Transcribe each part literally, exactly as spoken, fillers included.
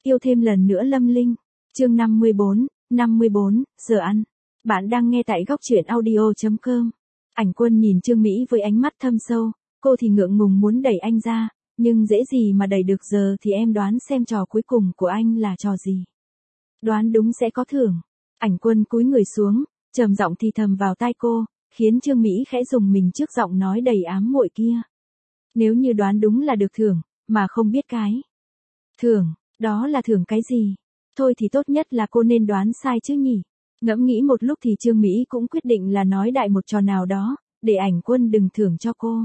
Yêu thêm lần nữa Lâm Linh. Chương năm mươi bốn, năm mươi bốn, giờ ăn. Bạn đang nghe tại góc truyện audio chấm com. Ảnh Quân nhìn Trương Mỹ với ánh mắt thâm sâu, cô thì ngượng ngùng muốn đẩy anh ra, nhưng dễ gì mà đẩy được, giờ thì em đoán xem trò cuối cùng của anh là trò gì. Đoán đúng sẽ có thưởng. Ảnh Quân cúi người xuống, trầm giọng thì thầm vào tai cô, khiến Trương Mỹ khẽ rùng mình trước giọng nói đầy ám muội kia. Nếu như đoán đúng là được thưởng, mà không biết cái thưởng, đó là thưởng cái gì? Thôi thì tốt nhất là cô nên đoán sai chứ nhỉ. Ngẫm nghĩ một lúc thì Trương Mỹ cũng quyết định là nói đại một trò nào đó, để Ảnh Quân đừng thưởng cho cô.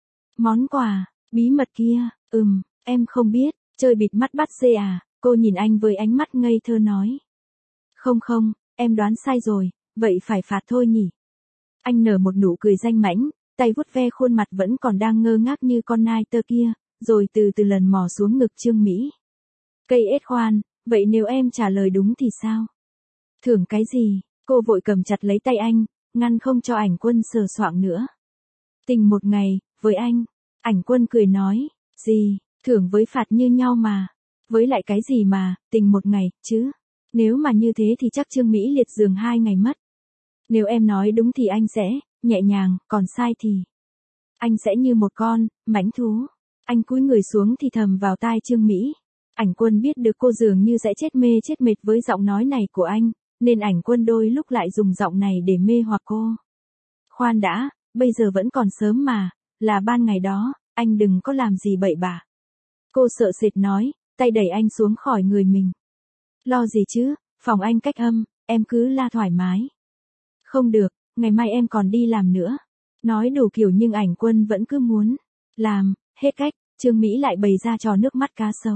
Món quà, bí mật kia, ừm, em không biết, chơi bịt mắt bắt dê à, cô nhìn anh với ánh mắt ngây thơ nói. Không không, em đoán sai rồi, vậy phải phạt thôi nhỉ. Anh nở một nụ cười danh mãnh, tay vuốt ve khuôn mặt vẫn còn đang ngơ ngác như con nai tơ kia, rồi từ từ lần mò xuống ngực Trương Mỹ. Cây ết khoan, vậy nếu em trả lời đúng thì sao? Thưởng cái gì? Cô vội cầm chặt lấy tay anh, ngăn không cho Ảnh Quân sờ soạng nữa. Tình một ngày, với anh. Ảnh Quân cười nói, gì, thưởng với phạt như nhau mà. Với lại cái gì mà, tình một ngày, chứ? Nếu mà như thế thì chắc Trương Mỹ liệt giường hai ngày mất. Nếu em nói đúng thì anh sẽ, nhẹ nhàng, còn sai thì anh sẽ như một con, mãnh thú. Anh cúi người xuống thì thầm vào tai Trương Mỹ. Ảnh Quân biết được cô dường như sẽ chết mê chết mệt với giọng nói này của anh, nên Ảnh Quân đôi lúc lại dùng giọng này để mê hoặc cô. Khoan đã, bây giờ vẫn còn sớm mà, là ban ngày đó, anh đừng có làm gì bậy bạ. Cô sợ sệt nói, tay đẩy anh xuống khỏi người mình. Lo gì chứ, phòng anh cách âm, em cứ la thoải mái. Không được, ngày mai em còn đi làm nữa. Nói đủ kiểu nhưng Ảnh Quân vẫn cứ muốn làm, hết cách, Trương Mỹ lại bày ra trò nước mắt cá sấu.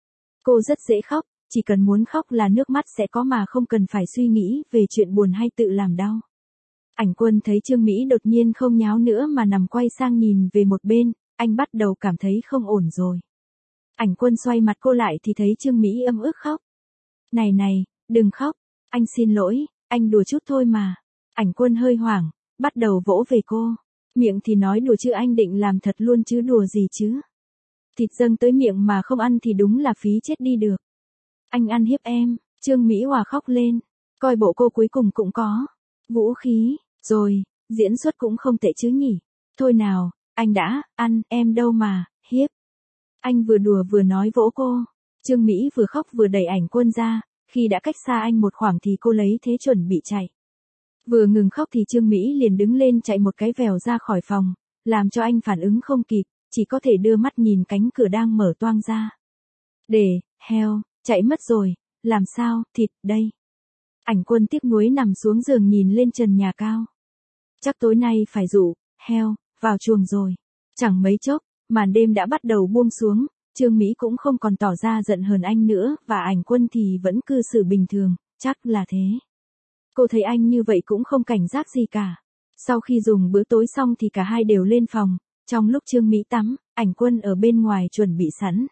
Cô rất dễ khóc, chỉ cần muốn khóc là nước mắt sẽ có mà không cần phải suy nghĩ về chuyện buồn hay tự làm đau. Ảnh Quân thấy Trương Mỹ đột nhiên không nháo nữa mà nằm quay sang nhìn về một bên, anh bắt đầu cảm thấy không ổn rồi. Ảnh Quân xoay mặt cô lại thì thấy Trương Mỹ ấm ức khóc. Này này, đừng khóc, anh xin lỗi, anh đùa chút thôi mà. Ảnh Quân hơi hoảng, bắt đầu vỗ về cô. Miệng thì nói đùa chứ anh định làm thật luôn chứ đùa gì chứ. Thịt dâng tới miệng mà không ăn thì đúng là phí chết đi được. Anh ăn hiếp em, Trương Mỹ Hòa khóc lên. Coi bộ cô cuối cùng cũng có vũ khí, rồi, diễn xuất cũng không tệ chứ nhỉ. Thôi nào, anh đã, ăn, em đâu mà, hiếp. Anh vừa đùa vừa nói vỗ cô. Trương Mỹ vừa khóc vừa đẩy Ảnh Quân ra, khi đã cách xa anh một khoảng thì cô lấy thế chuẩn bị chạy. Vừa ngừng khóc thì Trương Mỹ liền đứng lên chạy một cái vèo ra khỏi phòng, làm cho anh phản ứng không kịp, chỉ có thể đưa mắt nhìn cánh cửa đang mở toang ra. Để, heo, chạy mất rồi, làm sao, thịt, đây. Ảnh Quân tiếc nuối nằm xuống giường nhìn lên trần nhà cao. Chắc tối nay phải dụ, heo, vào chuồng rồi. Chẳng mấy chốc, màn đêm đã bắt đầu buông xuống, Trương Mỹ cũng không còn tỏ ra giận hờn anh nữa và Ảnh Quân thì vẫn cư xử bình thường, chắc là thế. Cô thấy anh như vậy cũng không cảnh giác gì cả. Sau khi dùng bữa tối xong thì cả hai đều lên phòng, trong lúc Trương Mỹ tắm, Ảnh Quân ở bên ngoài chuẩn bị sẵn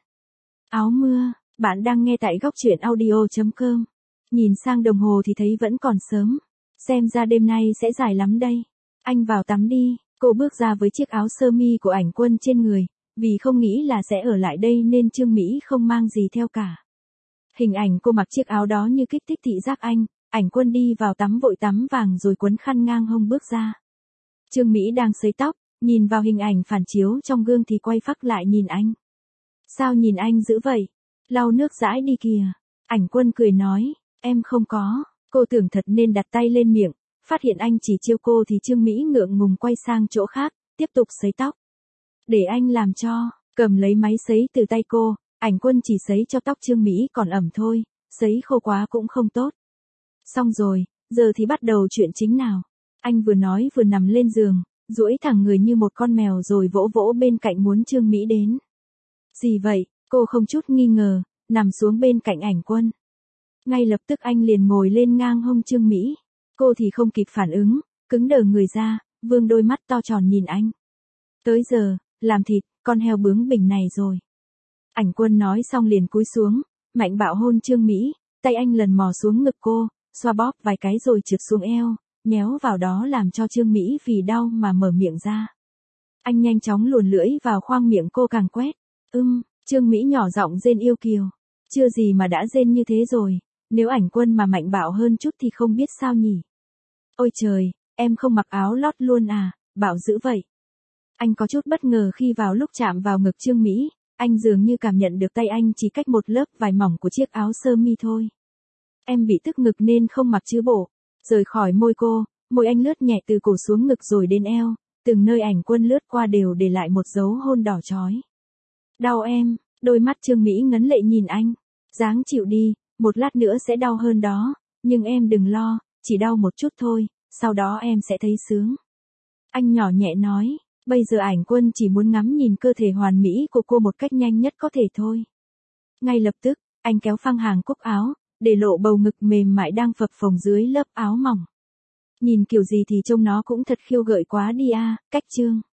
áo mưa. Bạn đang nghe tại góc truyện audio chấm com. Nhìn sang đồng hồ thì thấy vẫn còn sớm. Xem ra đêm nay sẽ dài lắm đây. Anh vào tắm đi. Cô bước ra với chiếc áo sơ mi của Ảnh Quân trên người, vì không nghĩ là sẽ ở lại đây nên Trương Mỹ không mang gì theo cả. Hình ảnh cô mặc chiếc áo đó như kích thích thị giác anh. Ảnh Quân đi vào tắm vội tắm vàng rồi quấn khăn ngang hông bước ra. Trương Mỹ đang sấy tóc, nhìn vào hình ảnh phản chiếu trong gương thì quay phác lại nhìn anh. Sao nhìn anh dữ vậy? Lau nước dãi đi kìa. Ảnh Quân cười nói, em không có. Cô tưởng thật nên đặt tay lên miệng, phát hiện anh chỉ trêu cô thì Trương Mỹ ngượng ngùng quay sang chỗ khác, tiếp tục sấy tóc. Để anh làm cho, cầm lấy máy sấy từ tay cô, Ảnh Quân chỉ sấy cho tóc Trương Mỹ còn ẩm thôi, sấy khô quá cũng không tốt. Xong rồi, giờ thì bắt đầu chuyện chính nào. Anh vừa nói vừa nằm lên giường, duỗi thẳng người như một con mèo rồi vỗ vỗ bên cạnh muốn Trương Mỹ đến. Gì vậy? Cô không chút nghi ngờ, nằm xuống bên cạnh Ảnh Quân. Ngay lập tức anh liền ngồi lên ngang hông Trương Mỹ. Cô thì không kịp phản ứng, cứng đờ người ra, vương đôi mắt to tròn nhìn anh. Tới giờ, làm thịt, con heo bướng bỉnh này rồi. Ảnh Quân nói xong liền cúi xuống, mạnh bạo hôn Trương Mỹ, tay anh lần mò xuống ngực cô, xoa bóp vài cái rồi trượt xuống eo, nhéo vào đó làm cho Trương Mỹ vì đau mà mở miệng ra. Anh nhanh chóng luồn lưỡi vào khoang miệng cô càng quét. Ưm, Trương Mỹ nhỏ giọng rên yêu kiều. Chưa gì mà đã rên như thế rồi, nếu ảnh quân mà mạnh bạo hơn chút thì không biết sao nhỉ. Ôi trời, em không mặc áo lót luôn à, bảo dữ vậy. Anh có chút bất ngờ khi vào lúc chạm vào ngực Trương Mỹ, anh dường như cảm nhận được tay anh chỉ cách một lớp vải mỏng của chiếc áo sơ mi thôi. Em bị tức ngực nên không mặc chứ bộ. Rời khỏi môi cô, môi anh lướt nhẹ từ cổ xuống ngực rồi đến eo, từng nơi ảnh quân lướt qua đều để lại một dấu hôn đỏ chói. Đau em, đôi mắt Trương Mỹ ngấn lệ nhìn anh. Ráng chịu đi, một lát nữa sẽ đau hơn đó, nhưng em đừng lo, chỉ đau một chút thôi, sau đó em sẽ thấy sướng. Anh nhỏ nhẹ nói, bây giờ ảnh quân chỉ muốn ngắm nhìn cơ thể hoàn mỹ của cô một cách nhanh nhất có thể thôi. Ngay lập tức, anh kéo phăng hàng cúc áo, để lộ bầu ngực mềm mại đang phập phồng dưới lớp áo mỏng. Nhìn kiểu gì thì trông nó cũng thật khiêu gợi quá đi a, cách Trương.